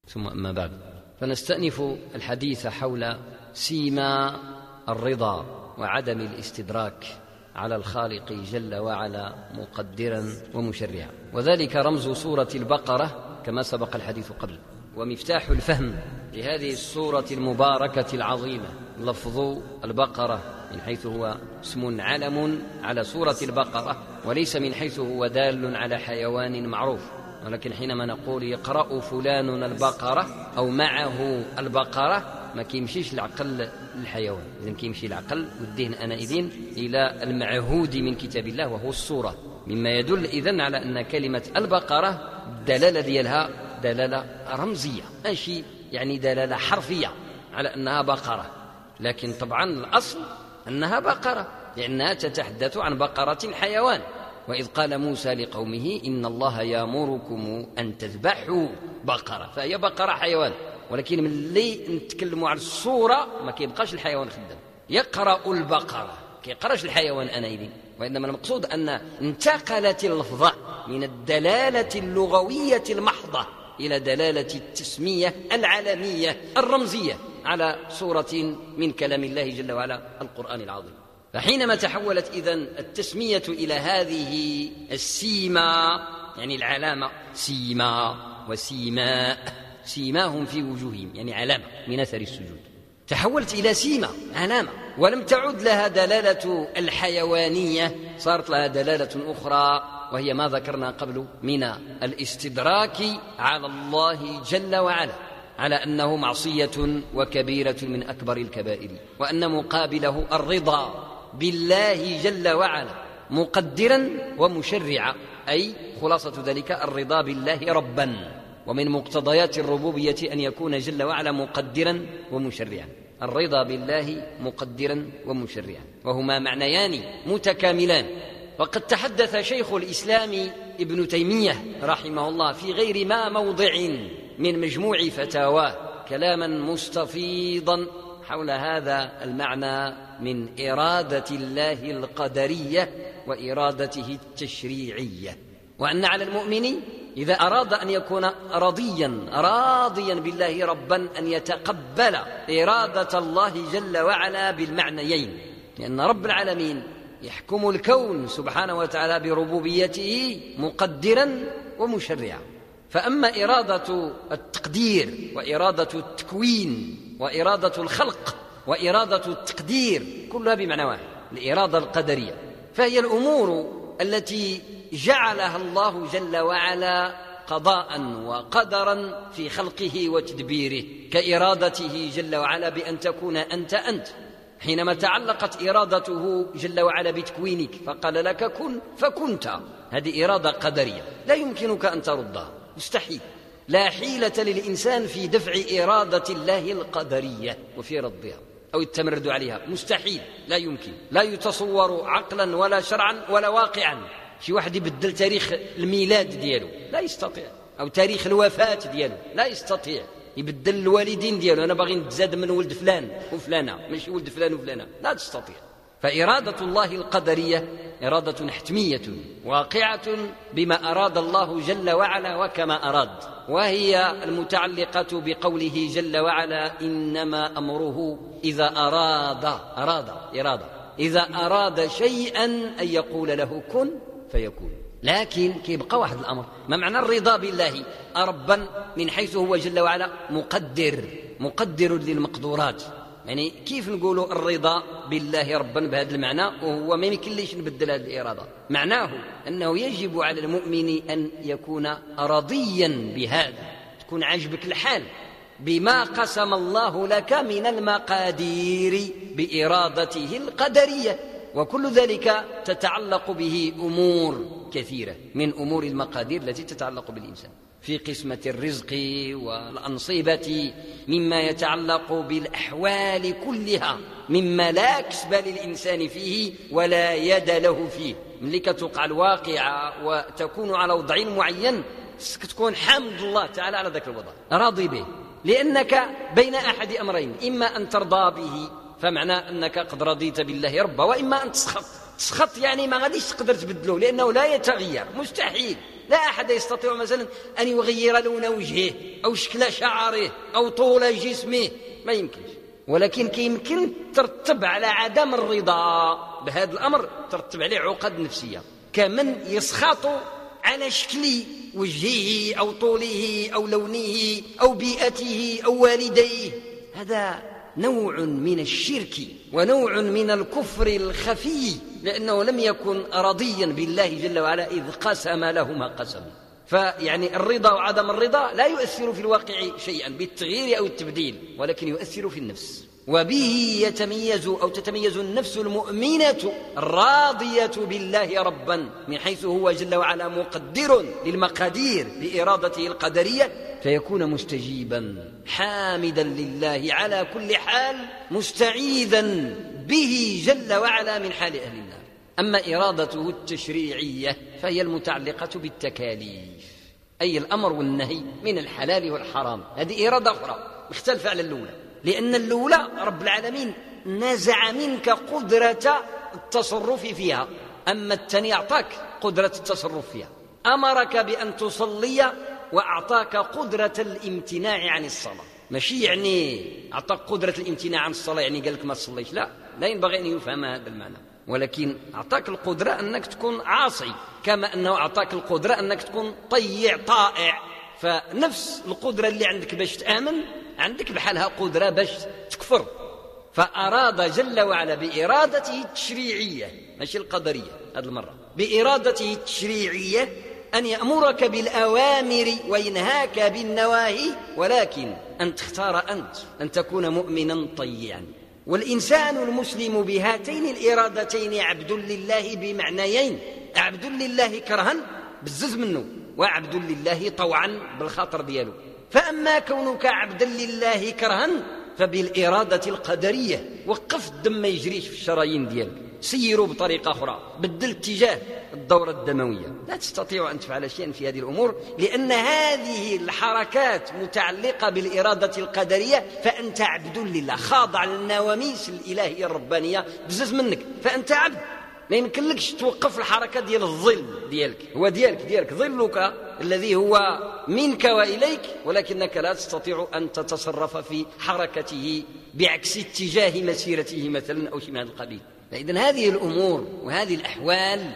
ثم أما بعد، فنستأنف الحديث حول سيما الرضا وعدم الاستدراك على الخالق جل وعلا مقدرا ومشرعا، وذلك رمز سورة البقرة كما سبق الحديث قبل. ومفتاح الفهم لهذه السورة المباركة العظيمة لفظ البقرة، من حيث هو اسم علم على سورة البقرة، وليس من حيث هو دال على حيوان معروف. ولكن حينما نقول يقرأ فلان البقرة أو معه البقرة ما كيمشيش العقل للحيوان، إذن كيمشي العقل والذهن أنئذ إلى المعهود من كتاب الله وهو السورة، مما يدل إذن على أن كلمة البقرة الدلالة ديالها دلالة رمزية، ماشي يعني دلالة حرفية على أنها بقرة، لكن طبعا الأصل أنها بقرة لأنها تتحدث عن بقرة حيوان. وإذ قال موسى لقومه إن الله يأمركم أن تذبحوا بقرة، فهي بقرة حيوان. ولكن من اللي نتكلموا على الصورة ما كيبقاش الحيوان خدام، يقرأ البقرة كيقراش الحيوان أنئذ، وإنما المقصود أن انتقلت اللفظة من الدلالة اللغوية المحضة إلى دلالة التسمية العلمية الرمزية على صورة من كلام الله جل وعلا القرآن العظيم. فحينما تحولت إذن التسمية إلى هذه السيما، يعني العلامة، سيما وسيماء، سيماهم في وجوههم يعني علامة من أثر السجود، تحولت إلى سيما علامة، ولم تعد لها دلالة الحيوانية، صارت لها دلالة أخرى وهي ما ذكرنا قبل من الاستدراك على الله جل وعلا على أنه معصية وكبيرة من أكبر الكبائر، وأن مقابله الرضا بالله جل وعلا مقدرا ومشرعا، أي خلاصة ذلك الرضا بالله ربا، ومن مقتضيات الربوبية أن يكون جل وعلا مقدرا ومشرعا، الرضا بالله مقدرا ومشرعا، وهما معنيان متكاملان. وقد تحدث شيخ الإسلام ابن تيمية رحمه الله في غير ما موضع من مجموع فتاواه كلاما مستفيضا حول هذا المعنى من إرادة الله القدرية وإرادته التشريعية، وأن على المؤمن إذا أراد أن يكون راضيا بالله ربا أن يتقبل إرادة الله جل وعلا بالمعنيين، لأن رب العالمين يحكم الكون سبحانه وتعالى بربوبيته مقدرا ومشرعا. فأما إرادة التقدير وإرادة التكوين وإرادة الخلق وإرادة التقدير كلها بمعنى واحد، الإرادة القدرية، فهي الأمور التي جعلها الله جل وعلا قضاء وقدرا في خلقه وتدبيره، كإرادته جل وعلا بأن تكون أنت حينما تعلقت إرادته جل وعلا بتكوينك فقال لك كن فكنت، هذه إرادة قدرية لا يمكنك أن تردها، مستحيل، لا حيلة للإنسان في دفع إرادة الله القدرية وفي ردها أو التمرد عليها، مستحيل، لا يمكن، لا يتصور عقلا ولا شرعا ولا واقعا. شي واحد يبدل تاريخ الميلاد دياله لا يستطيع، أو تاريخ الوفاة دياله لا يستطيع، يبدل الوالدين دياله، أنا باغي نتزاد من ولد فلان وفلانة ماشي ولد فلان وفلانة، لا تستطيع. فإرادة الله القدرية إرادة حتمية واقعة بما أراد الله جل وعلا وكما أراد، وهي المتعلقة بقوله جل وعلا إنما أمره إذا أراد شيئا أن يقول له كن فيكون. لكن كيبقى واحد الأمر، ما معنى الرضا بالله ربا من حيث هو جل وعلا مقدر للمقدورات، يعني كيف نقولوا الرضا بالله ربا بهذا المعنى وهو ما يمكنليش نبدل هذه الإرادة؟ معناه أنه يجب على المؤمن أن يكون رضيا بهذا، تكون عجبك الحال بما قسم الله لك من المقادير بإرادته القدرية، وكل ذلك تتعلق به أمور كثيرة من أمور المقادير التي تتعلق بالإنسان في قسمة الرزق والأنصبة، مما يتعلق بالأحوال كلها، مما لا كسب للإنسان فيه ولا يد له فيه. ملي كتوقع الواقعة وتكون على وضع معين تكون حامد الله تعالى على ذاك الوضع، راضي به، لأنك بين أحد أمرين، إما أن ترضى به فمعنى أنك قد رضيت بالله ربا، وإما أن سخط يعني ما غاديش تقدر تبدله لأنه لا يتغير، مستحيل. لا أحد يستطيع مثلا أن يغير لون وجهه أو شكل شعره أو طول جسمه، ما يمكنش. ولكن يمكن ترتب على عدم الرضا بهذا الأمر، ترتب عليه عقد نفسية، كمن يسخط على شكل وجهه أو طوله أو لونه أو بيئته أو والديه. هذا نوع من الشرك ونوع من الكفر الخفي، لأنه لم يكن راضيا بالله جل وعلا إذ قسم له ما قسم. فيعني الرضا وعدم الرضا لا يؤثر في الواقع شيئا بالتغيير أو التبديل، ولكن يؤثر في النفس، وبه تتميز النفس المؤمنة الراضية بالله ربا، من حيث هو جل وعلا مقدر للمقادير بإرادته القدرية، فيكون مستجيبا حامدا لله على كل حال، مستعيذا به جل وعلا من حال أهل النار. أما إرادته التشريعية فهي المتعلقة بالتكاليف، أي الأمر والنهي من الحلال والحرام، هذه إرادة أخرى مختلفة على الأولى، لأن الأولى رب العالمين نزع منك قدرة التصرف فيها، أما الثاني أعطاك قدرة التصرف فيها. أمرك بأن تصلي وأعطاك قدرة الامتناع عن الصلاة، ماشي يعني أعطاك قدرة الامتناع عن الصلاة يعني قال لك ما تصليش، لا ينبغي أن يفهم هذا المعنى، ولكن أعطاك القدرة أنك تكون عاصي، كما أنه أعطاك القدرة أنك تكون طائع. فنفس القدرة اللي عندك باش تآمن عندك بحالها قدرة باش تكفر. فأراد جل وعلا بإرادته التشريعية، ماشي القدرية هذه المرة، بإرادته التشريعية أن يأمرك بالأوامر وينهاك بالنواهي، ولكن أن تختار أنت أن تكون مؤمنا طيعا. والإنسان المسلم بهاتين الإرادتين عبد لله بمعنيين: عبد لله كرها بالزز منه، وعبد لله طوعا بالخاطر دياله. فأما كونك عبدا لله كرها فبالإرادة القدرية، وقف الدم ما يجريش في الشرايين ديالك، سيروا بطريقة أخرى، بدل اتجاه الدورة الدموية. لا تستطيع أن تفعل شيئا في هذه الأمور، لأن هذه الحركات متعلقة بالإرادة القدرية، فأنت عبد لله خاضع للنواميس الإلهية الربانية بزز منك، فأنت عبد. ما يمكنلكش توقف الحركة ديال الظل ديالك، هو ديالك ظلك الذي هو منك وإليك، ولكنك لا تستطيع أن تتصرف في حركته بعكس اتجاه مسيرته مثلا أو شيء من هذا القبيل. فإذن هذه الأمور وهذه الأحوال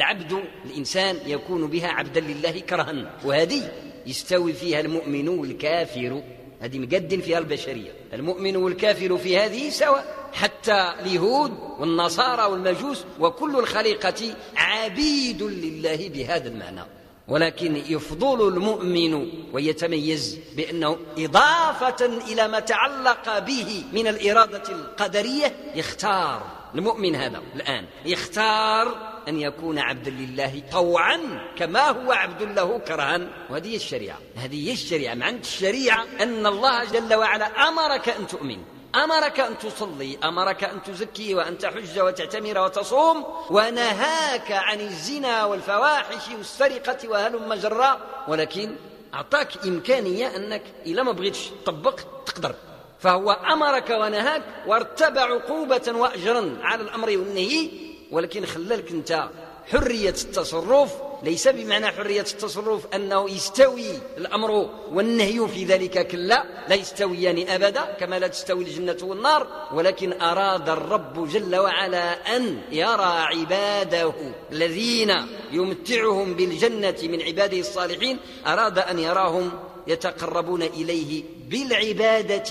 الإنسان يكون بها عبدا لله كرها، وهذه يستوي فيها المؤمن والكافر، هذه مقدم فيها البشرية، المؤمن والكافر في هذه سواء، حتى اليهود والنصارى والمجوس وكل الخليقة عبيد لله بهذا المعنى. ولكن يفضل المؤمن ويتميز بأنه إضافة إلى ما تعلق به من الإرادة القدرية يختار المؤمن هذا الآن يختار أن يكون عبدا لله طوعا كما هو عبد له كرها. وهذه الشريعة، هذه الشريعة. معنى الشريعة أن الله جل وعلا أمرك أن تؤمن، أمرك أن تصلي، أمرك أن تزكي وأن تحج وتعتمر وتصوم، ونهاك عن الزنا والفواحش والسرقة وهلم جرا، ولكن أعطاك إمكانية أنك إذا ما بغيتش تطبق تقدر. فهو أمرك ونهاك وارتبع عقوبة وأجرا على الأمر والنهي، ولكن خلالك أنت حرية التصرف. ليس بمعنى حرية التصرف أنه يستوي الأمر والنهي في ذلك، كلا، لا يستويان أبدا كما لا تستوي الجنة والنار. ولكن أراد الرب جل وعلا أن يرى عباده الذين يمتعهم بالجنة من عباده الصالحين، أراد أن يراهم يتقربون إليه بالعبادة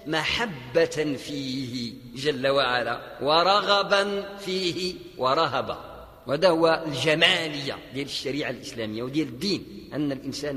محبة فيه جل وعلا ورغبا فيه ورهبا. وهذا هو الجمالية ديال الشريعة الإسلامية وديال الدين، أن الإنسان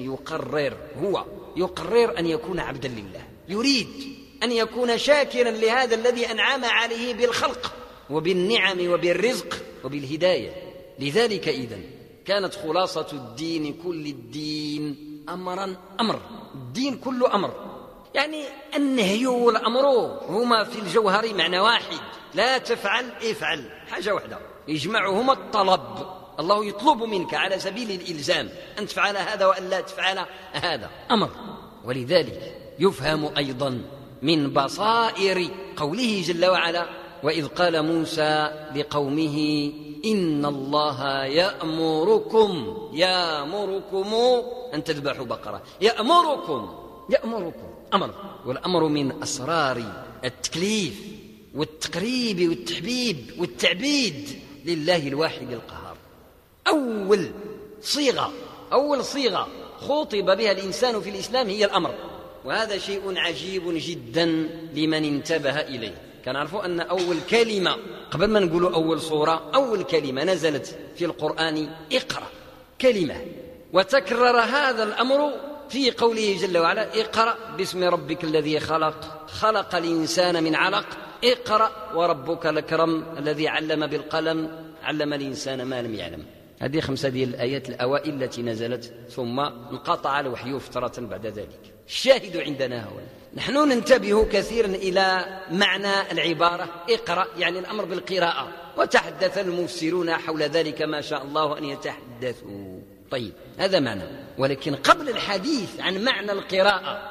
يقرر أن يكون عبدا لله، يريد أن يكون شاكرا لهذا الذي أنعم عليه بالخلق وبالنعم وبالرزق وبالهداية. لذلك إذن كانت خلاصة الدين كل الدين أمر، الدين كله أمر، يعني النهي والأمر هما في الجوهر معنى واحد، لا تفعل افعل، حاجة واحدة يجمعهما الطلب. الله يطلب منك على سبيل الإلزام أن تفعل هذا وأن لا تفعل هذا، أمر. ولذلك يفهم أيضا من بصائر قوله جل وعلا: وإذ قال موسى لقومه إن الله يأمركم أن تذبحوا بقرة. يأمركم أمر، والأمر من أسرار التكليف والتقريب والتحبيب والتعبيد لله الواحد القهار. أول صيغة خطب بها الإنسان في الإسلام هي الأمر، وهذا شيء عجيب جدا لمن انتبه إليه. كان عرفوا أن أول كلمة قبل ما نقول أول صورة، أول كلمة نزلت في القرآن اقرأ، كلمة، وتكرر هذا الأمر في قوله جل وعلا اقرأ باسم ربك الذي خلق الإنسان من علق، اقرأ وربك الأكرم الذي علم بالقلم علم الإنسان ما لم يعلم. هذه 5 الآيات الأوائل التي نزلت، ثم انقطع الوحي فترة بعد ذلك. الشاهد عندنا هو نحن ننتبه كثيرا إلى معنى العبارة اقرأ، يعني الأمر بالقراءة، وتحدث المفسرون حول ذلك ما شاء الله أن يتحدثوا. طيب، هذا معنى، ولكن قبل الحديث عن معنى القراءة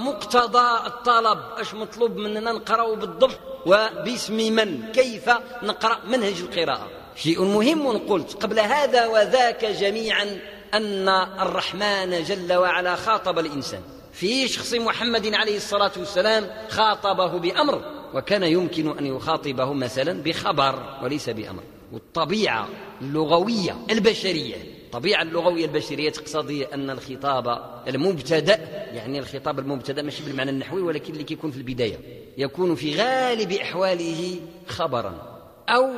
ومقتضى الطلب، ايش مطلوب مننا نقرأ بالضبط وباسم من، كيف نقرأ، منهج القراءة، شيء مهم قلت قبل هذا وذاك جميعا أن الرحمن جل وعلا خاطب الإنسان في شخص محمد عليه الصلاة والسلام، خاطبه بأمر، وكان يمكن أن يخاطبه مثلا بخبر وليس بأمر. والطبيعة اللغوية البشرية، الطبيعة اللغوية البشرية تقتضي أن الخطاب المبتدأ، يعني الخطاب المبتدأ مش بالمعنى النحوي، ولكن اللي يكون في البداية يكون في غالب أحواله خبرا أو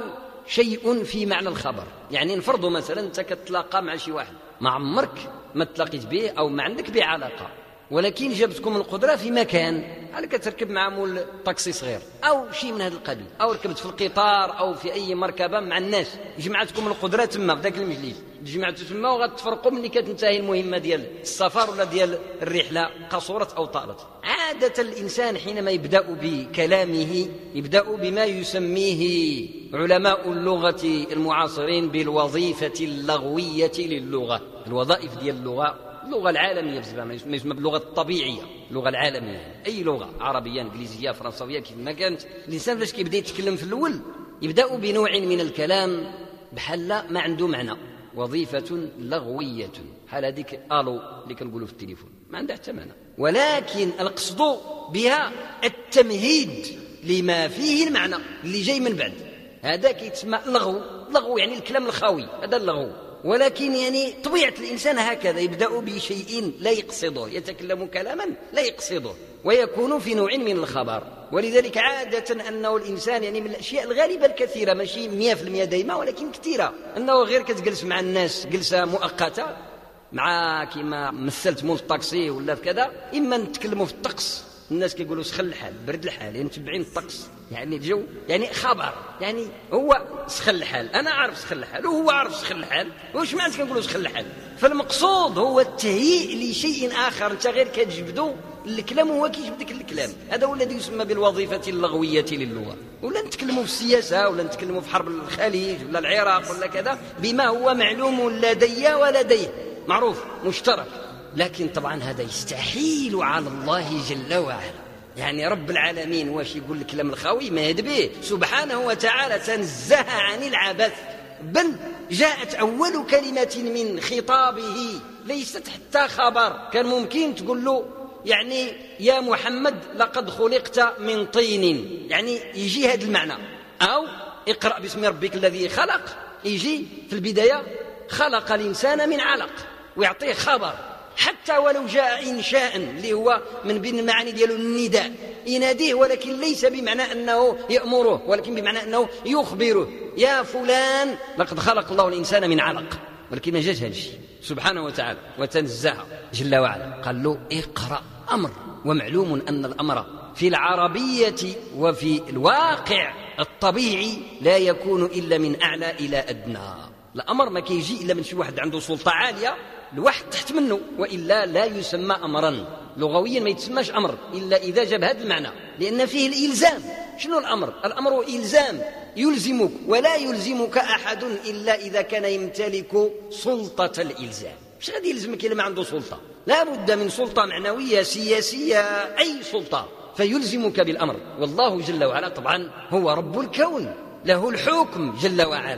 شيء في معنى الخبر. يعني نفرض مثلا أنت كتلاقى مع شي واحد ما عمرك ما تلاقيت به أو ما عندك به علاقة، ولكن جابتكم القدرة في مكان، على كتركب مع مول طاكسي صغير أو شيء من هذا القبيل، أو ركبت في القطار أو في أي مركبة مع الناس، جمعتكم القدرة تما في ذاك المجلس، جمعتوا تما وغتفرقوا ملي كتنتهي المهمة ديال السفر ولا ديال الرحلة، قصرت أو طالت. عادة الإنسان حينما يبدأ بكلامه يبدأ بما يسميه علماء اللغة المعاصرين بالوظيفة اللغوية للغة. الوظائف ديال اللغة العالمية ما يسمى باللغة الطبيعية، اللغة العالمية، أي لغة عربية إنجليزية فرنسوية كيف ما كانت. الإنسان فاش كيبدا يتكلم في الأول يبدأ بنوع من الكلام بحال ما عنده معنى، وظيفة لغوية، بحال هذيك ألو اللي كنقولوا في التليفون ما عندها حتى معنى، ولكن القصد بها التمهيد لما فيه المعنى اللي جاي من بعد. هذا كيتسمى لغو يعني الكلام الخاوي، هذا اللغو. ولكن يعني طبيعة الإنسان هكذا، يبدأ بشيء لا يقصده، يتكلم كلاما لا يقصده، ويكون في نوع من الخبر. ولذلك عادة أنه الإنسان يعني من الأشياء الغالبة الكثيرة، ماشي 100% دايما ولكن كثيرة، أنه غير كتجلس مع الناس جلسة مؤقتة مع كما مثلت مول الطاكسي ولا كذا، إما نتكلموا في الطقس، الناس كيقولوا سخن الحال برد الحال، يعني متبعين الطقس، يعني الجو، يعني خبر، يعني هو سخن الحال، انا عارف سخن الحال وهو عارف سخن الحال، واش معناتها كنقولوا سخن الحال؟ فالمقصود هو التهيئ لشيء اخر، انت غير كتجبدو الكلام وهو كيجبدك الكلام. هذا هو الذي يسمى بالوظيفه اللغويه للغه. ولا نتكلموا في السياسه ولا نتكلموا في حرب الخليج ولا العراق ولا كذا بما هو معلوم لدي ولديه، معروف مشترك، لكن طبعا هذا يستحيل على الله جل وعلا. يعني رب العالمين واش يقول الكلام الخاوي ما يدبيه سبحانه وتعالى، تنزه عن العبث، بل جاءت أول كلمة من خطابه ليست حتى خبر. كان ممكن تقول له يعني يا محمد لقد خلقت من طين، يعني يجي هذا المعنى، أو اقرأ باسم ربك الذي خلق، يجي في البداية خلق الإنسان من علق، ويعطيه خبر. حتى ولو جاء إنشاء اللي هو من بين المعاني ديالو النداء، يناديه، ولكن ليس بمعنى أنه يأمره، ولكن بمعنى أنه يخبره، يا فلان لقد خلق الله الإنسان من علق، ولكن ما جاش هذا الشيء سبحانه وتعالى وتنزه جل وعلا، قال له اقرأ، أمر. ومعلوم أن الأمر في العربية وفي الواقع الطبيعي لا يكون إلا من أعلى إلى أدنى. الأمر ما كيجي إلا من شي واحد عنده سلطة عالية، الواحد تحت منه، وإلا لا يسمى أمرا. لغويا ما يتسماش أمر إلا إذا جاب هذا المعنى، لأن فيه الإلزام. شنو الأمر؟ الأمر إلزام، يلزمك، ولا يلزمك أحد إلا إذا كان يمتلك سلطة الإلزام. مش غادي يلزمك إلا ما عنده سلطة، لا بد من سلطة معنوية سياسية، أي سلطة، فيلزمك بالأمر. والله جل وعلا طبعا هو رب الكون، له الحكم جل وعلا،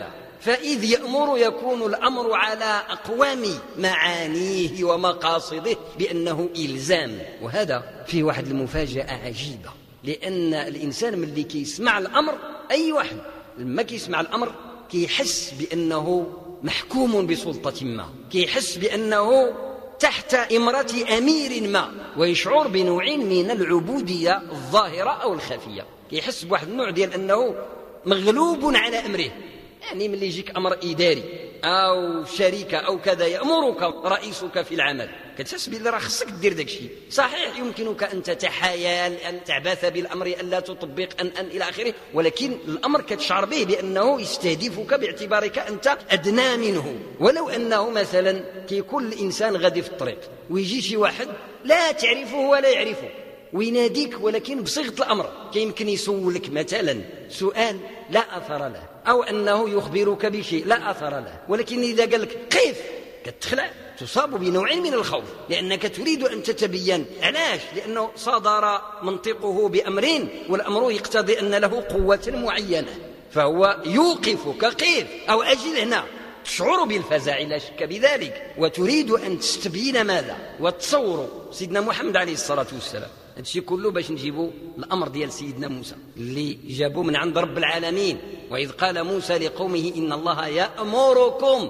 فإذ يأمر يكون الأمر على أقوام معانيه ومقاصده بأنه إلزام. وهذا فيه واحد المفاجأة عجيبة، لأن الإنسان ملي كيسمع الأمر، أي واحد لما كيسمع الأمر كيحس بأنه محكوم بسلطة ما، كيحس بأنه تحت إمرة أمير ما، ويشعر بنوع من العبودية الظاهرة أو الخفية، كيحس بواحد النوع ديال أنه مغلوب على أمره. يعني ملي يجيك أمر إداري أو شركة أو كذا يأمرك رئيسك في العمل، كتحس بلي راه خصك دير داك الشيء. صحيح يمكنك أن تتحايل، أن تعبث بالأمر، أن لا تطبق، أن إلى آخره، ولكن الأمر كتشعر به بأنه يستهدفك باعتبارك أنت أدنى منه. ولو أنه مثلا كيكون الإنسان غادي في الطريق ويجي شي واحد لا تعرفه ولا يعرفه ويناديك، ولكن بصيغة الأمر، كيمكن يسولك مثلا سؤال لا أثر له، أو أنه يخبرك بشيء لا أثر له، ولكن إذا قال لك قف كتخلع، تصاب بنوع من الخوف، لأنك تريد أن تتبين. علاش؟ لأنه صدر منطقه بأمرين، والأمر يقتضي أن له قوة معينة، فهو يوقفك قف أو أجل هنا، تشعر بالفزع لا شك بذلك، وتريد أن تستبين ماذا. وتصوروا سيدنا محمد عليه الصلاة والسلام، هادشي كله باش نجيبوا الأمر ديال سيدنا موسى اللي جابوه من عند رب العالمين. وإذ قال موسى لقومه إن الله يأمركم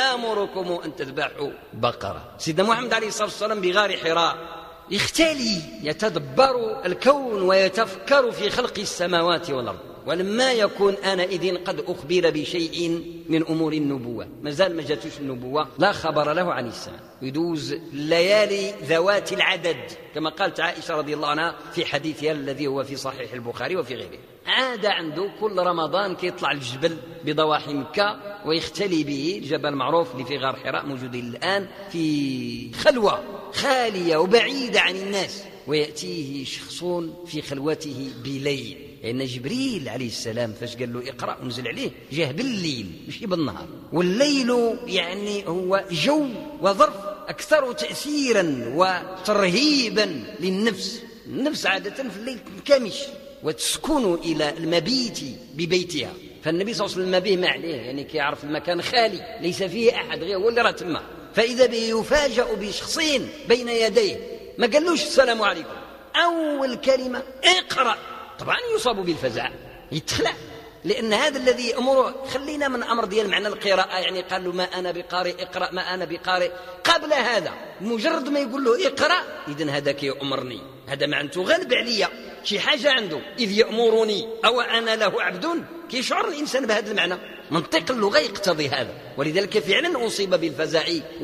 أن تذبحوا بقرة. سيدنا محمد عليه الصلاة والسلام بغار حراء يختلي يتدبر الكون ويتفكر في خلق السماوات والأرض، ولما يكون آنئذ قد أخبر بشيء من أمور النبوة، مازال ما جاتوش النبوة، لا خبر له عن السماء، يدوز الليالي ذوات العدد كما قالت عائشة رضي الله عنها في حديثها الذي هو في صحيح البخاري وفي غيره. عاد عنده كل رمضان كيطلع الجبل بضواحي مكة ويختلي به، الجبل معروف اللي في غار حراء موجود الآن، في خلوة خالية وبعيدة عن الناس، ويأتيه شخص في خلوته بليل، لأن جبريل عليه السلام فاش قال له اقرأ ونزل عليه جاه بالليل مش بالنهار، والليل يعني هو جو وظرف أكثر تأثيرا وترهيبا للنفس. النفس عادة في الليل تنكمش وتسكن إلى المبيت ببيتها، فالنبي صلى الله عليه وسلم ما به ما عليه، يعني كيعرف المكان خالي ليس فيه أحد غير هو اللي راه تما، فإذا به يفاجأ بشخصين بين يديه، ما قالوش السلام عليكم، أول كلمة اقرأ، طبعا يصاب بالفزع يتخلع، لأن هذا الذي يأمره. خلينا من أمر ديال معنى القراءة، يعني قال له ما أنا بقارئ اقرأ ما أنا بقارئ، قبل هذا مجرد ما يقول له اقرأ إذن هذا كيأمرني، هذا معنته غالب عليا شي حاجة عنده، إذ يأمرني أو أنا له عبد، كيشعر الإنسان بهذا المعنى، منطق اللغة يقتضي هذا، ولذلك فعلا أصيب بالفزع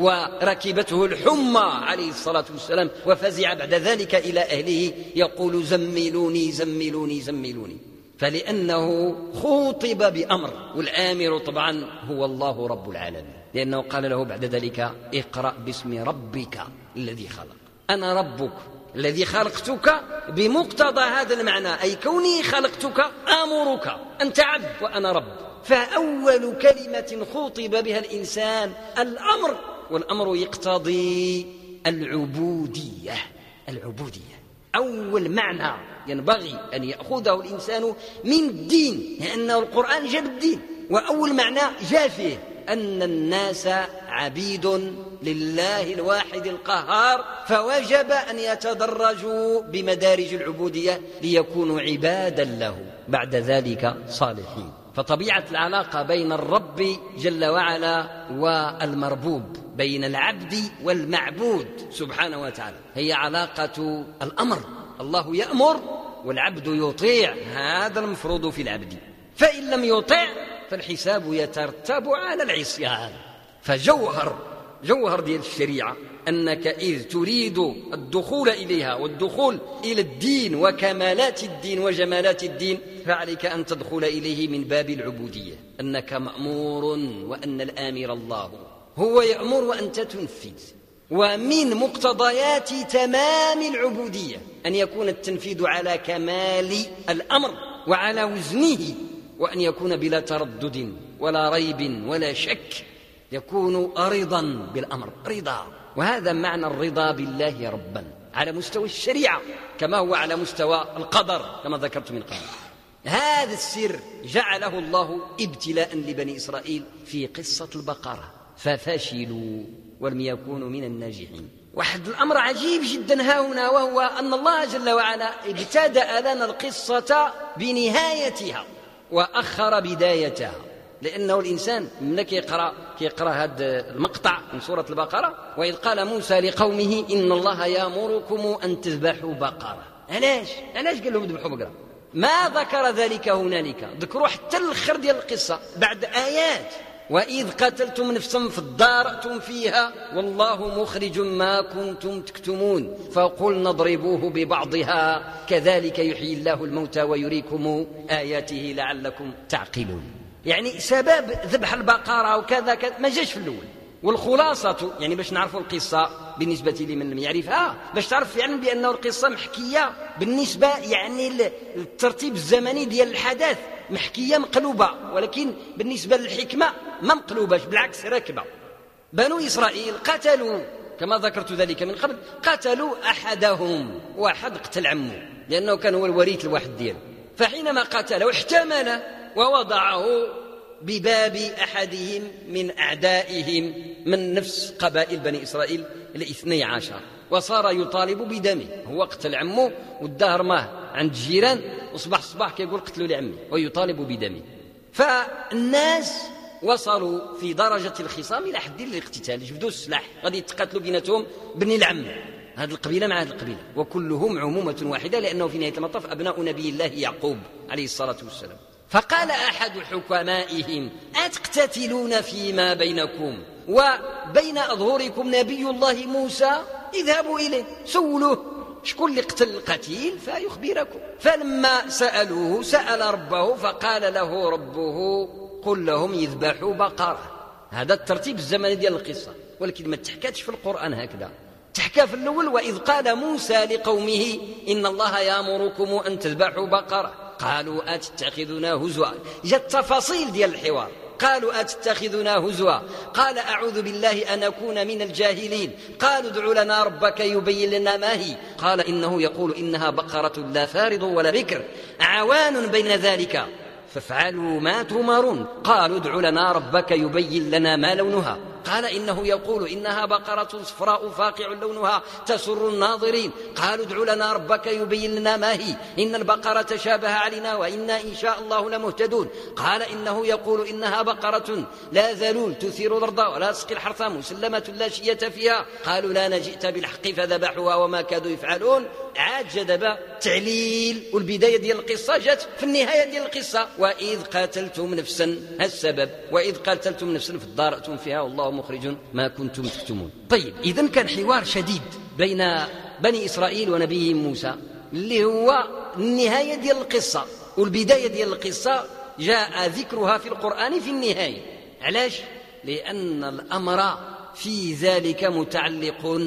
وركبته الحمى عليه الصلاة والسلام، وفزع بعد ذلك إلى أهله يقول زملوني زملوني زملوني، فلأنه خوطب بأمر، والآمر طبعا هو الله رب العالمين، لأنه قال له بعد ذلك اقرأ باسم ربك الذي خلق، أنا ربك الذي خلقتك بمقتضى هذا المعنى، أي كوني خلقتك آمرك، أنت عبد وأنا رب. فأول كلمة خوطب بها الإنسان الأمر، والأمر يقتضي العبودية. أول معنى ينبغي أن يأخذه الإنسان من الدين، لأنه القرآن جاب الدين، وأول معنى جاء فيه أن الناس عبيد لله الواحد القهار، فوجب أن يتدرجوا بمدارج العبودية ليكونوا عبادا له، بعد ذلك صالحين. فطبيعة العلاقة بين الرب جل وعلا والمربوب، بين العبد والمعبود سبحانه وتعالى، هي علاقة الأمر، الله يأمر والعبد يطيع، هذا المفروض في العبد، فإن لم يطيع فالحساب يترتب على العصيان. فجوهر ديال الشريعة أنك إذ تريد الدخول إليها والدخول إلى الدين وكمالات الدين وجمالات الدين، فعليك أن تدخل إليه من باب العبودية، أنك مأمور وأن الآمر الله، هو يأمر وأنت تنفذ. ومن مقتضيات تمام العبودية أن يكون التنفيذ على كمال الأمر وعلى وزنه، وأن يكون بلا تردد ولا ريب ولا شك، يكون رضا بالأمر، رضا. وهذا معنى الرضا بالله ربا على مستوى الشريعة، كما هو على مستوى القدر كما ذكرت من قبل. هذا السر جعله الله ابتلاء لبني إسرائيل في قصة البقرة ففشلوا ولم يكونوا من الناجحين. واحد الأمر عجيب جدا ها هنا، وهو أن الله جل وعلا ابتدأ لنا القصة بنهايتها وأخر بدايتها، لأنه الإنسان من كيقرأ هذا المقطع من سورة البقرة: وإذ قال موسى لقومه إن الله يأمركم أن تذبحوا بقرة. علاش قال لهم ذبحوا بقرة؟ ما ذكر ذلك هنالك، ذكروا حتى الآخر ديال القصة بعد آيات: وإذ قتلتم نفسا فادارأتم فيها والله مخرج ما كنتم تكتمون فقلنا اضربوه ببعضها كذلك يحيي الله الموتى ويريكم آياته لعلكم تعقلون. يعني سبب ذبح البقرة وكذا ما جاش في الأول. والخلاصة يعني باش نعرفوا القصة بالنسبة لمن لم يعرفها، باش تعرف فعلا بأن القصة محكية بالنسبة يعني للترتيب الزمني ديال الحدث، محكية مقلوبة، ولكن بالنسبة للحكمة ما مقلوبة، بالعكس راكبة. بنو إسرائيل قتلوا كما ذكرت ذلك من قبل، قتلوا أحدهم، واحد قتل عمه لأنه كان هو الوريث الواحد دياله، فحينما قتله احتمله ووضعه بباب أحدهم من أعدائهم من نفس قبائل بني إسرائيل 12، وصار يطالب بدمه. هو قتل عمه والدهر ماه عند الجيران، وصباح صباح كيقول قتلوا لي عمي ويطالب بدمه. فالناس وصلوا في درجة الخصام إلى حد الاقتتال، يجبدوا السلاح غادي يتقاتلوا بيناتهم بني العم، هذه القبيلة مع هذه القبيلة، وكلهم عمومة واحدة، لأنه في نهاية المطاف أبناء نبي الله يعقوب عليه الصلاة والسلام. فقال أحد حكمائهم: أتقتتلون فيما بينكم وبين أظهركم نبي الله موسى؟ اذهبوا إليه سولوه شكون اللي قتل القتيل فيخبركم. فلما سألوه سأل ربه فقال له ربه: قل لهم يذبحوا بقرة. هذا الترتيب الزمني ديال القصة، ولكن ما تحكاتش في القرآن هكذا. تحكى في الأول: وإذ قال موسى لقومه إن الله يأمركم أن تذبحوا بقرة قالوا أتتخذنا هزوا. جاءت تفاصيل ديال الحوار، قالوا أتتخذنا هزوا، قال أعوذ بالله أن أكون من الجاهلين، قالوا ادع لنا ربك يبين لنا ما هي، قال إنه يقول إنها بقرة لا فارض ولا بكر عوان بين ذلك فافعلوا ما تؤمرون، قالوا ادع لنا ربك يبين لنا ما لونها، قال إنه يقول إنها بقرة صفراء فاقع لونها تسر الناظرين، قالوا ادع لنا ربك يبين لنا ما هي إن البقرة تشابه علينا وإنا إن شاء الله لمهتدون، قال إنه يقول إنها بقرة لا ذلول تثير الأرض ولا تسقي الحرث مسلمة لا شية فيها، قالوا لا نجئت بالحق فذبحوها وما كادوا يفعلون. عاد جدب تعليل، والبداية ديال القصة جات في النهاية ديال القصة: وإذ قاتلتم نفسا، السبب وإذ قاتلتم نفسا فادارأتم فيها والله مخرج ما كنتم تكتمون. طيب، إذن كان حوار شديد بين بني إسرائيل ونبيهم موسى اللي هو النهاية ديال القصة، والبداية ديال القصة جاء ذكرها في القرآن في النهاية. علاش؟ لأن الأمر في ذلك متعلق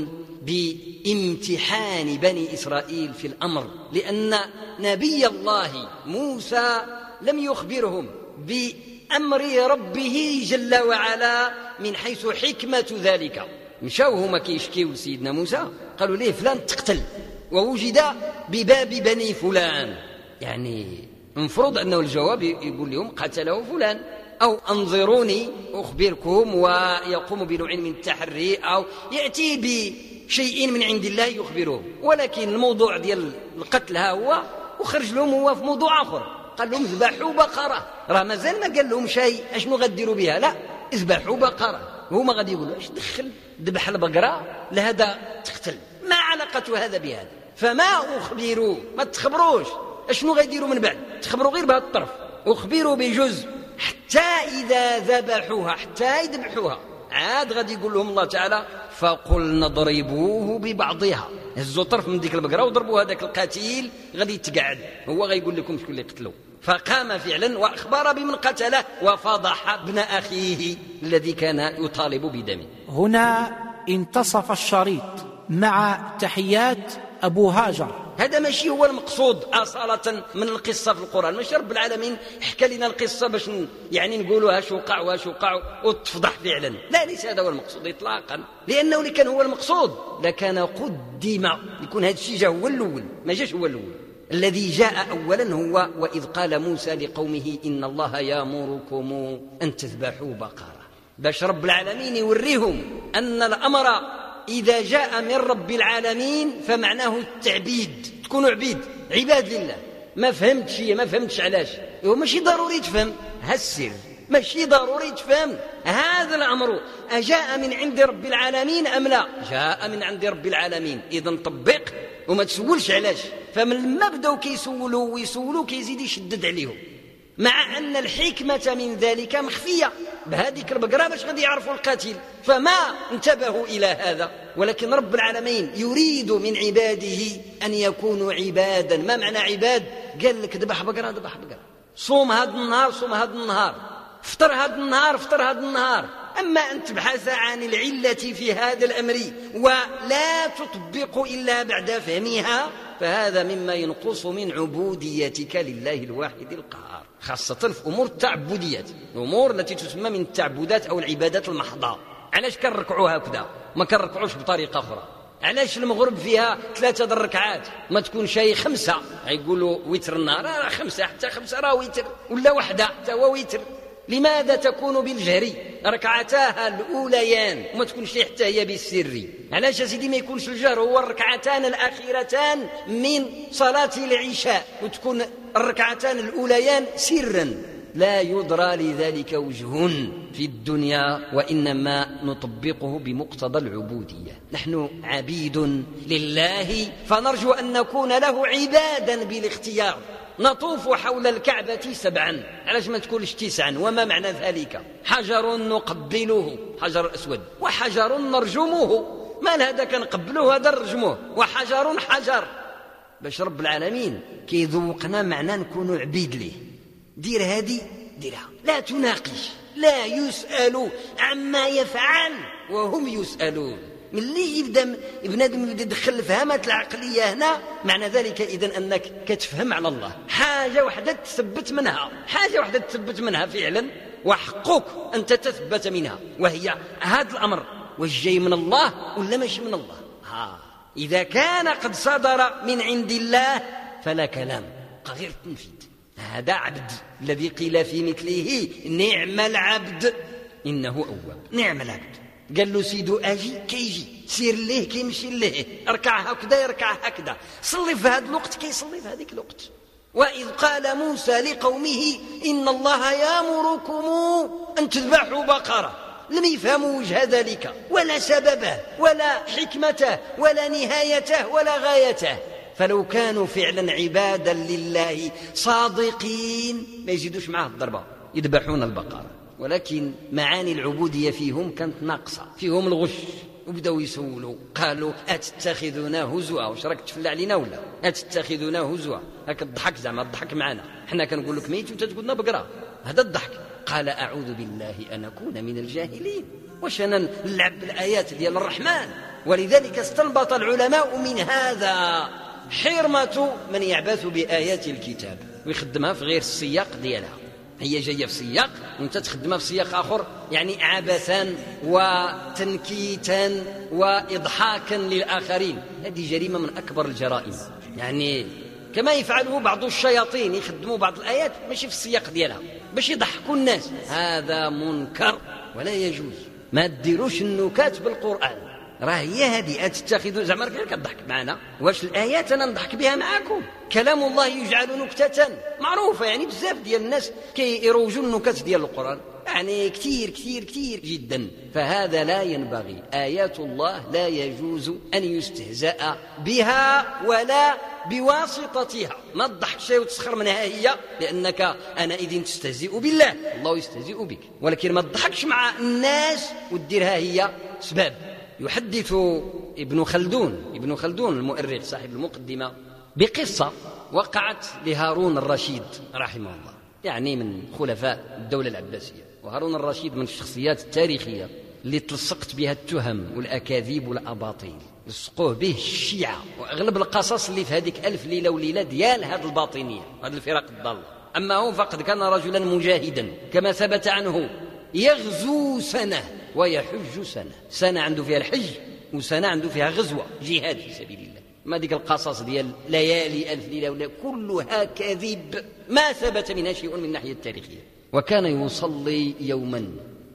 بامتحان بني إسرائيل في الأمر، لأن نبي الله موسى لم يخبرهم بأمر ربه جل وعلا من حيث حكمة ذلك. مشاو هما كيشكيوا لسيدنا موسى، قالوا ليه فلان تقتل ووجد بباب بني فلان، يعني المفروض أنه الجواب يقول لهم قتله فلان، أو أنظروني أخبركم، ويقوم بنوع من التحري أو يأتي بشيء من عند الله يخبرهم. ولكن الموضوع ديال القتل ها هو، وخرج لهم هو في موضوع آخر، قال لهم اذبحوا بقرة. راه مازال ما قال لهم شيء أشنو غديروا بها، لا، اذبحوا بقرة. هما غادي يقولوا اش دخل ذبح البقرة لهذا تقتل، ما علاقة هذا بهذا؟ فما أخبروا، ما تخبروش اشنو غيديروا من بعد، تخبروا غير بهذا الطرف، أخبروا بجزء حتى إذا ذبحوها، حتى يذبحوها. عاد غادي يقول لهم الله تعالى: فقل نضربوه ببعضها، هزوا طرف من ديك البقرة وضربوا هذاك القتيل غادي يتقعد، هو غيقول لكم شكون اللي قتلوا. فقام فعلا وأخبر بمن قتله وفضح ابن أخيه الذي كان يطالب بدمه. هنا انتصف الشريط مع تحيات أبو هاجر. هذا ماشي هو المقصود أصالة من القصة في القرآن، ماشي رب العالمين حكى لنا القصة باش يعني نقولوا هاش وقع وهاش وقع وتفضح فعلا، لا، ليس هذا هو المقصود إطلاقا، لأنه اللي كان هو المقصود لكان قدم، يكون هذا الشيء جا هو الأول، ما جاش هو الأول. الذي جاء أولا هو وإذ قال موسى لقومه إن الله يأمركم أن تذبحوا بقرة، باش رب العالمين يوريهم أن الأمر إذا جاء من رب العالمين فمعناه التعبيد، تكونوا عباد لله. ما فهمتش علاش، ماشي ضروري تفهم هالسر، ماشي ضروري تفهم هذا الأمر أجاء من عند رب العالمين أم لا. جاء من عند رب العالمين، إذن طبق وما تسولش علاش. فمن ما بدأوا كيسولوا كيزيد يشدد عليهم، مع أن الحكمة من ذلك مخفية بهذيك البقرة باش غادي يعرفوا القاتل، فما انتبهوا إلى هذا. ولكن رب العالمين يريد من عباده أن يكونوا عبادا. ما معنى عباد؟ قال لك ذبح بقرة، صوم هذا النهار، افطر هذا النهار. أما أن تبحث عن العلة في هذا الأمر ولا تطبق إلا بعد فهمها، فهذا مما ينقص من عبوديتك لله الواحد القهار، خاصة في أمور التعبديات، الأمور التي تسمى من التعبدات أو العبادات المحضة. علاش كنركعوا هكذا ما كنركعوش بطريقة أخرى؟ علاش المغرب فيها 3 ركعات ما تكون شيء 5؟ يقولوا وتر النهار 5، حتى 5 راه وتر، ولا 1 حتى هو وتر. لماذا تكون بالجهر ركعتاها الأوليان وما تكونش حتى هي بالسر؟ علاش سيدي ما يكونش الجهر هو الركعتان الأخيرتان من صلاة العشاء وتكون الركعتان الأوليان سرا؟ لا يدرى لذلك وجه في الدنيا، وإنما نطبقه بمقتضى العبودية. نحن عبيد لله، فنرجو أن نكون له عبادا بالاختيار. نطوف حول الكعبة 7، علاش ما تكونش 9؟ وما معنى ذلك؟ حجر نقبله، حجر أسود، وحجر نرجمه. ما هذا كنقبله هذا نرجمه، وحجر حجر. باش رب العالمين كيذوقنا معنى نكونوا عبيد ليه. دير هذه ديرها، لا تناقش، لا يسأل عما يفعل وهم يسألون. من اللي يبدا بنادم يبدا يدخل الفهمات العقليه هنا، معنى ذلك اذن انك كتفهم على الله. حاجه واحده تثبت منها فعلا، وحقك ان تتثبت منها، وهي هذا الامر واش جاي من الله ولا ماشي من الله. اذا كان قد صدر من عند الله فلا كلام، غير التنفيذ. هذا عبد الذي قيل في مثله نعم العبد انه اواب. نعم العبد، قال له سيدو اجي كيجي، سير ليه كيمشي ليه، اركع هكذا يركع هكذا، صلي في هذا الوقت كيصلي في هذيك الوقت. وإذ قال موسى لقومه إن الله يأمركم أن تذبحوا بقرة، لم يفهموا وجه ذلك ولا سببه ولا حكمته ولا نهايته ولا غايته. فلو كانوا فعلا عبادا لله صادقين ما يزيدوش معه الضربة، يذبحون البقرة. ولكن معاني العبودية فيهم كانت ناقصة، فيهم الغش، وبدأوا يسولوا قالوا أتتخذنا هزوا، واش راك تفلى علينا ولا أتتخذنا هزوا؟ هاك الضحك زعما الضحك معنا، حنا كنقول لك ميت وانت تقول لنا بقرة، هذا الضحك. قال أعوذ بالله أن أكون من الجاهلين، واش أنا نلعب بالآيات ديال الرحمن؟ ولذلك استنبط العلماء من هذا حرمة من يعبث بآيات الكتاب ويخدمها في غير السياق ديالها. هي جاية في سياق وانت تخدمها في سياق آخر، يعني عبثا وتنكيتا وإضحاكا للآخرين. هذه جريمة من أكبر الجرائم، يعني كما يفعله بعض الشياطين، يخدموا بعض الآيات ماشي في السياق ديالها باش يضحكوا الناس. هذا منكر ولا يجوز. ما تديروش النكات بالقرآن، راه هي هذه أتتخذوا زعما راك كضحك معنا. واش الآيات أنا نضحك بها معكم؟ كلام الله يجعل نكتة معروفة، يعني بزاف ديال الناس كيروجوا النكت ديال القرآن، يعني كثير كثير كثير جدا. فهذا لا ينبغي، آيات الله لا يجوز أن يستهزأ بها ولا بواسطتها. ما تضحك شيء وتسخر منها هي، لأنك أنا إذن تستهزئ بالله، الله يستهزئ بك. ولكن ما تضحكش مع الناس وتديرها هي سباب. يحدث ابن خلدون المؤرخ صاحب المقدمة بقصة وقعت لهارون الرشيد رحمه الله، يعني من خلفاء الدولة العباسية. وهارون الرشيد من الشخصيات التاريخية اللي تلصقت بها التهم والأكاذيب والأباطيل، لصقوه به الشيعة وأغلب القصص اللي في هذيك 1000 ليلة وليلة ديال هذه الباطنية، هذه الفرق الضالة. أما هو فقد كان رجلا مجاهدا كما ثبت عنه، يغزو سنة ويحج سنة عنده فيها الحج، وسنة عنده فيها غزوة جهاد في سبيل الله. ما ديك القصص ديال ليالي ألف ليلة ولا كلها كذب، ما ثبت منها شيء من الناحية التاريخية. وكان يصلي يوما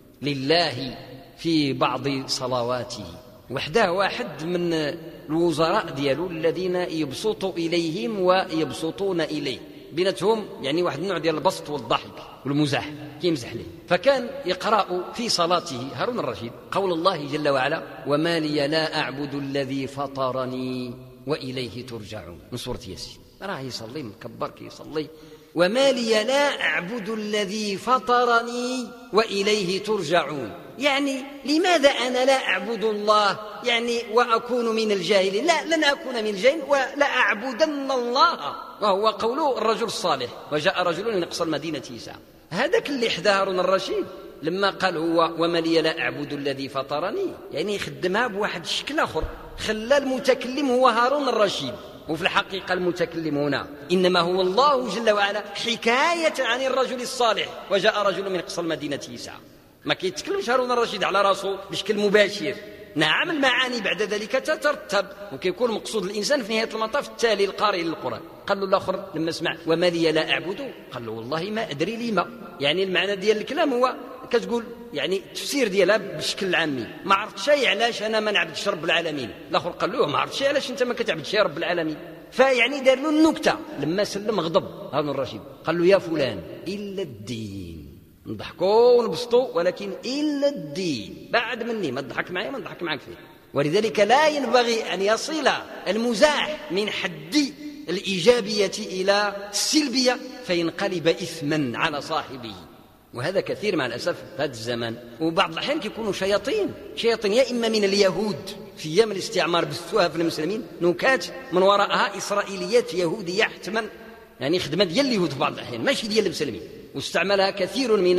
لله في بعض صلواته وحده، واحد من الوزراء ديالو الذين يبسط إليهم ويبسطون إليه، بينتهم يعني واحد النوع ديال البسط والضحك والمزاح كيمزح ليه. فكان يقرأ في صلاته هارون الرشيد قول الله جل وعلا: وما لي لا أعبد الذي فطرني وإليه ترجعون، من سورة ياسين. راه يصلي مكبر كيصلي: وما لي لا أعبد الذي فطرني وإليه ترجعون، يعني لماذا أنا لا أعبد الله يعني وأكون من الجاهلين؟ لا، لن أكون من الجاهلين ولا أعبدن الله. وهو قول الرجل الصالح: وجاء رجل من أقصى المدينة يسعى. هذاك اللي حدا هارون الرشيد لما قال هو وما لي لا أعبد الذي فطرني، يعني خدمها بواحد الشكل آخر، خلى المتكلم هو هارون الرشيد، وفي الحقيقة المتكلم هنا إنما هو الله جل وعلا، حكاية عن الرجل الصالح: وجاء رجل من أقصى المدينة يسعى. ما كيتكلمش هارون الرشيد على راسه بشكل مباشر، نعم المعاني بعد ذلك تترتب، وكيكون مقصود الإنسان في نهاية المطاف التالي القارئ للقرآن. قال له الآخر لما سمع وما لي لا أعبد، قال له والله ما أدري لما، يعني المعنى ديال الكلام هو كتقول يعني التفسير ديالها بشكل عامي، ما عرفت شيء علاش أنا ما نعبدش رب العالمين. الآخر قال له ما عرفت شيء علاش أنت ما كتعبدش رب العالمين. فيعني دار له النكتة. لما سلم غضب هارون الرشيد قال له: يا فلان إلا الدين، نضحكوا ونبسطوا ولكن إلا الدين، بعد مني ما تضحك معي ما نضحك معك فيه. ولذلك لا ينبغي أن يصل المزاح من حد الإيجابية إلى السلبية فينقلب إثما على صاحبه، وهذا كثير مع الأسف في هذا الزمان. وبعض الأحيان كيكونوا شياطين يا إما من اليهود في أيام الاستعمار بثوها في المسلمين نكات من وراءها إسرائيليات يهودية حتما، يعني خدمة ديال اليهود في بعض الأحيان ماشي ديال المسلمين، واستعملها كثير من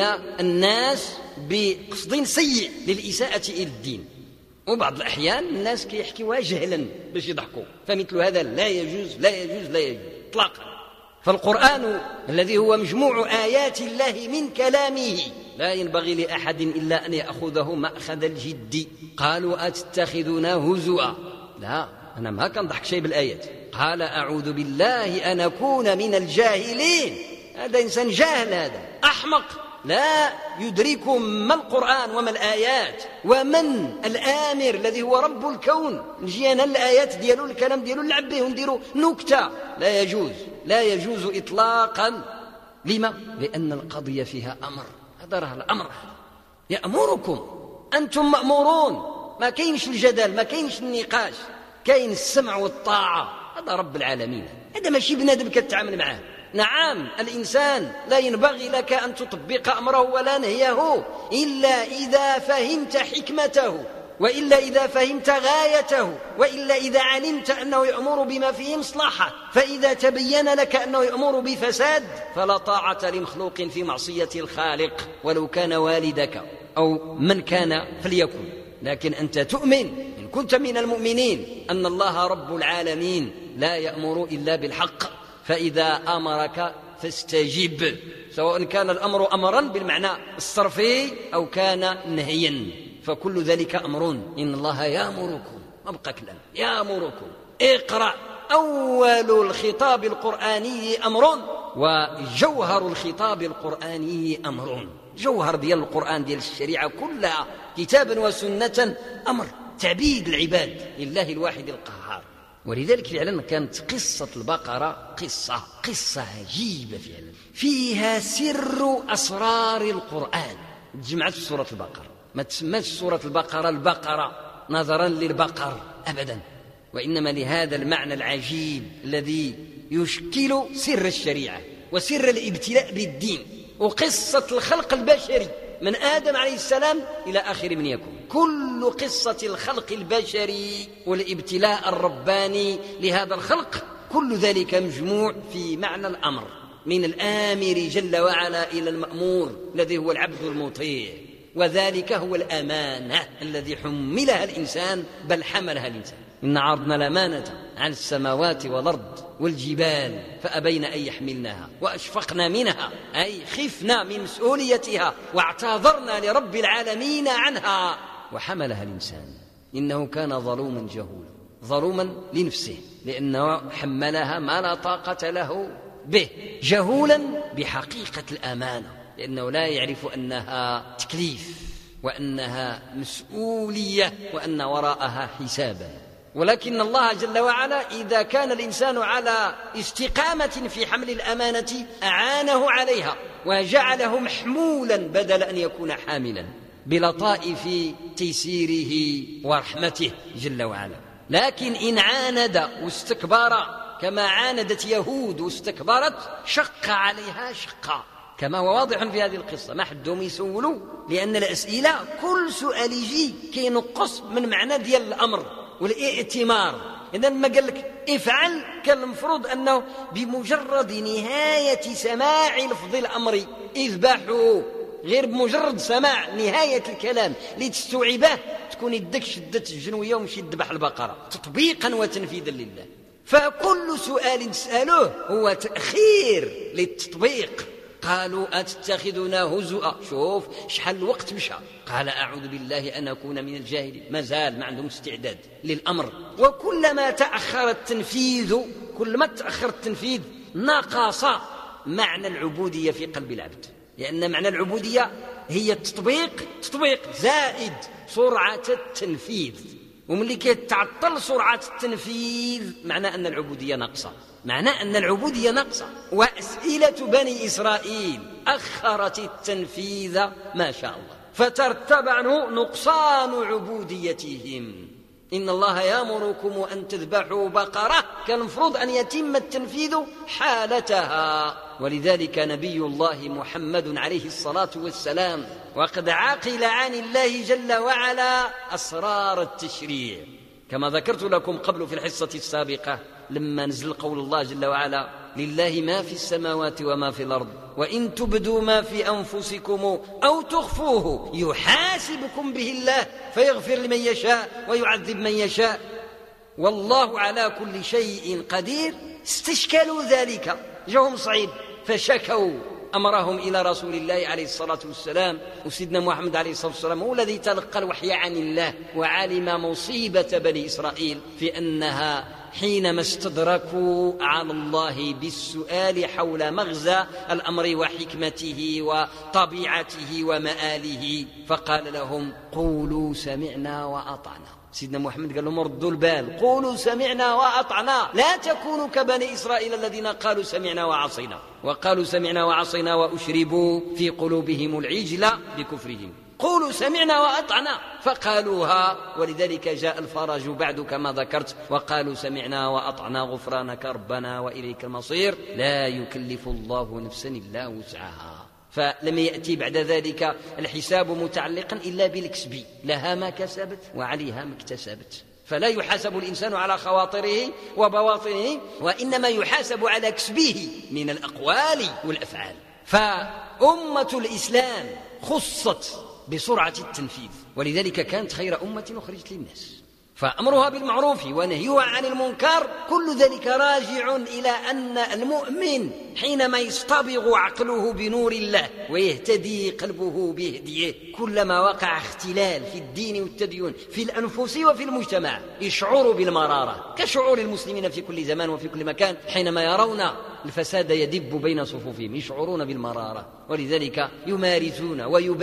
الناس بقصد سيء للإساءة إلى الدين. وبعض الأحيان الناس كيحكيوها جهلا باش يضحكوا، فمثل هذا لا يجوز لا يجوز لا يجوز إطلاقا. فالقرآن الذي هو مجموع آيات الله من كلامه لا ينبغي لأحد إلا أن يأخذه مأخذ الجد. قالوا أتتخذنا هزوا، لا أنا ما كنضحك شيء بالآيات. قال أعوذ بالله أن أكون من الجاهلين، هذا إنسان جاهل، هذا أحمق لا يدرك ما القرآن وما الآيات ومن الآمر الذي هو رب الكون. نجي أنا الآيات ديالو الكلام ديالو نلعب به ونديرو نكتة، لا يجوز لا يجوز إطلاقا. لما؟ لأن القضية فيها أمر، هذا راه الأمر يأمركم، أنتم مأمورون، ما كاينش الجدل ما كاينش النقاش، كاين السمع والطاعة، هذا رب العالمين، هذا ماشي بنادم كتعامل معه. نعم الإنسان لا ينبغي لك أن تطبق أمره ولا نهيه إلا إذا فهمت حكمته، وإلا إذا فهمت غايته، وإلا إذا علمت أنه يأمر بما فيه مصلحة. فإذا تبين لك أنه يأمر بفساد فلا طاعة لمخلوق في معصية الخالق ولو كان والدك أو من كان فليكن. لكن أنت تؤمن إن كنت من المؤمنين أن الله رب العالمين لا يأمر إلا بالحق، فإذا أمرك فاستجب، سواء كان الأمر أمرا بالمعنى الصرفي أو كان نهيا، فكل ذلك أمر. إن الله يأمركم، ما بقى كلام، يأمركم. اقرأ، أول الخطاب القرآني أمر، وجوهر الخطاب القرآني أمر. جوهر ديال القرآن ديال الشريعة كلها كتابا وسنة أمر، تعبيد العباد لله الواحد القهار. ولذلك فعلا كانت قصة البقرة قصة عجيبة فعلا، فيها سر أسرار القرآن جمعت في سورة البقرة. ما تسمىش سورة البقرة نظرا للبقر أبدا، وإنما لهذا المعنى العجيب الذي يشكل سر الشريعة وسر الابتلاء بالدين وقصة الخلق البشري من آدم عليه السلام إلى آخر من يكون. كل قصة الخلق البشري والابتلاء الرباني لهذا الخلق كل ذلك مجموع في معنى الأمر، من الآمر جل وعلا إلى المأمور الذي هو العبد المطيع، وذلك هو الأمانة الذي حملها الإنسان بل حملها الإنسان. إن عرضنا الأمانة عن السماوات والأرض والجبال فأبين أن يحملنها وأشفقنا منها، أي خفنا من مسؤوليتها واعتذرنا لرب العالمين عنها، وحملها الإنسان إنه كان ظلوما جهولا. ظلوما لنفسه، لأنه حملها ما لا طاقة له به، جهولا بحقيقة الأمانة، لأنه لا يعرف أنها تكليف وأنها مسؤولية وأن وراءها حسابا. ولكن الله جل وعلا إذا كان الإنسان على استقامة في حمل الأمانة أعانه عليها وجعله محمولا بدل أن يكون حاملا بلطائف تيسيره ورحمته جل وعلا. لكن إن عاند واستكبر كما عاندت يهود واستكبرت شق عليها شقا، كما هو واضح في هذه القصة. ما حدهم يسولوا، لأن الأسئلة كل سؤال يجي كينقص من معنى ديال الأمر والائتمار. إذا ما قال لك افعل كان المفروض أنه بمجرد نهاية سماع لفظ الأمر اذبحوا، غير بمجرد سماع نهاية الكلام لتستوعبه تكون يدك شدت الجنوية ومشي تذبح البقرة تطبيقا وتنفيذا لله. فكل سؤال تسأله هو تأخير للتطبيق. قالوا أتتخذنا هزؤا، شوف شحال الوقت مشى، قال أعوذ بالله أن أكون من الجاهلين. ما زال ما عندهم استعداد للأمر. وكلما تأخر التنفيذ، كلما تأخر التنفيذ نقص معنى العبودية في قلب العبد، لأن معنى العبودية هي التطبيق، تطبيق زائد سرعة التنفيذ. ومن كي تعطل سرعة التنفيذ معنى أن العبودية ناقصة، معنى أن العبودية ناقصة. وأسئلة بني إسرائيل أخرت التنفيذ ما شاء الله، فترتب عنه نقصان عبوديتهم. إن الله يأمركم أن تذبحوا بقرة، كان المفروض أن يتم التنفيذ حالتها. ولذلك نبي الله محمد عليه الصلاة والسلام وقد عقل عن الله جل وعلا أسرار التشريع، كما ذكرت لكم قبل في الحصة السابقة لما نزل قول الله جل وعلا لله ما في السماوات وما في الأرض وإن تبدوا ما في أنفسكم أو تخفوه يحاسبكم به الله فيغفر لمن يشاء ويعذب من يشاء والله على كل شيء قدير. استشكلوا ذلك، جاءهم صعيب فشكوا أمرهم إلى رسول الله عليه الصلاة والسلام. وسيدنا محمد عليه الصلاة والسلام هو الذي تلقى الوحي عن الله وعلم مصيبة بني إسرائيل في أنها حينما استدركوا على الله بالسؤال حول مغزى الأمر وحكمته وطبيعته ومآله، فقال لهم قولوا سمعنا وأطعنا. سيدنا محمد قال لهم ردوا البال، قولوا سمعنا وأطعنا، لا تكونوا كبني إسرائيل الذين قالوا سمعنا وعصينا، وقالوا سمعنا وعصينا وأشربوا في قلوبهم العجل بكفرهم. قولوا سمعنا وأطعنا فقالوها، ولذلك جاء الفرج بعد كما ذكرت، وقالوا سمعنا وأطعنا غفرانك ربنا وإليك المصير لا يكلف الله نفسا إلا وسعها. فلم يأتي بعد ذلك الحساب متعلقا إلا بالكسب، لها ما كسبت وعليها ما اكتسبت. فلا يحاسب الإنسان على خواطره وبواطنه، وإنما يحاسب على كسبه من الأقوال والأفعال. فأمة الإسلام خصت بسرعة التنفيذ، ولذلك كانت خير أمة أخرجت للناس. فأمرها بالمعروف ونهيها عن المنكر كل ذلك راجع إلى أن المؤمن حينما يصطبغ عقله بنور الله ويهتدي قلبه بهديه، كلما وقع اختلال في الدين والتدين في الأنفس وفي المجتمع يشعر بالمرارة، كشعور المسلمين في كل زمان وفي كل مكان حينما يرون الفساد يدب بين صفوفهم يشعرون بالمرارة. ولذلك يمارسون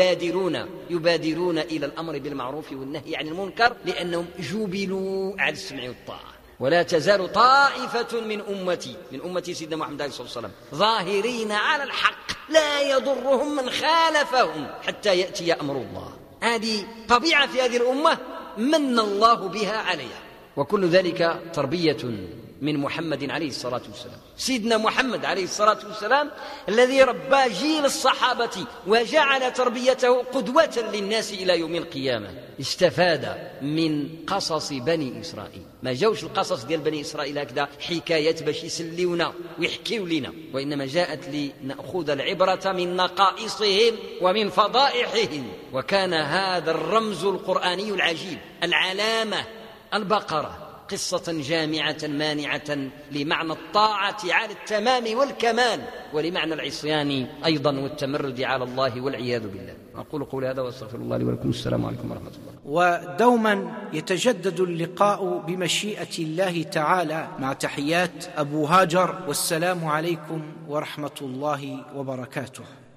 ويبادرون إلى الأمر بالمعروف والنهي عن المنكر، لأنهم جبلوا على السمع والطاعة. ولا تزال طائفة من أمتي سيدنا محمد عليه الصلاة والسلام ظاهرين على الحق لا يضرهم من خالفهم حتى يأتي أمر الله. هذه طبيعة في هذه الأمة من الله بها عليها، وكل ذلك تربية من محمد عليه الصلاة والسلام. سيدنا محمد عليه الصلاة والسلام الذي ربى جيل الصحابة وجعل تربيته قدوة للناس إلى يوم القيامة، استفاد من قصص بني إسرائيل. ما جاوش القصص ديال بني إسرائيل هكذا حكايات باش يسليونا ويحكيوا لنا، وإنما جاءت لنأخذ العبرة من نقائصهم ومن فضائحهم. وكان هذا الرمز القرآني العجيب، العلامة، البقرة، قصة جامعة مانعة لمعنى الطاعة على التمام والكمال، ولمعنى العصيان أيضا والتمرد على الله والعياذ بالله. أقول قولي هذا وأستغفر الله لي ولكم. السلام عليكم ورحمة الله. ودوما يتجدد اللقاء بمشيئة الله تعالى. مع تحيات أبو هاجر، والسلام عليكم ورحمة الله وبركاته.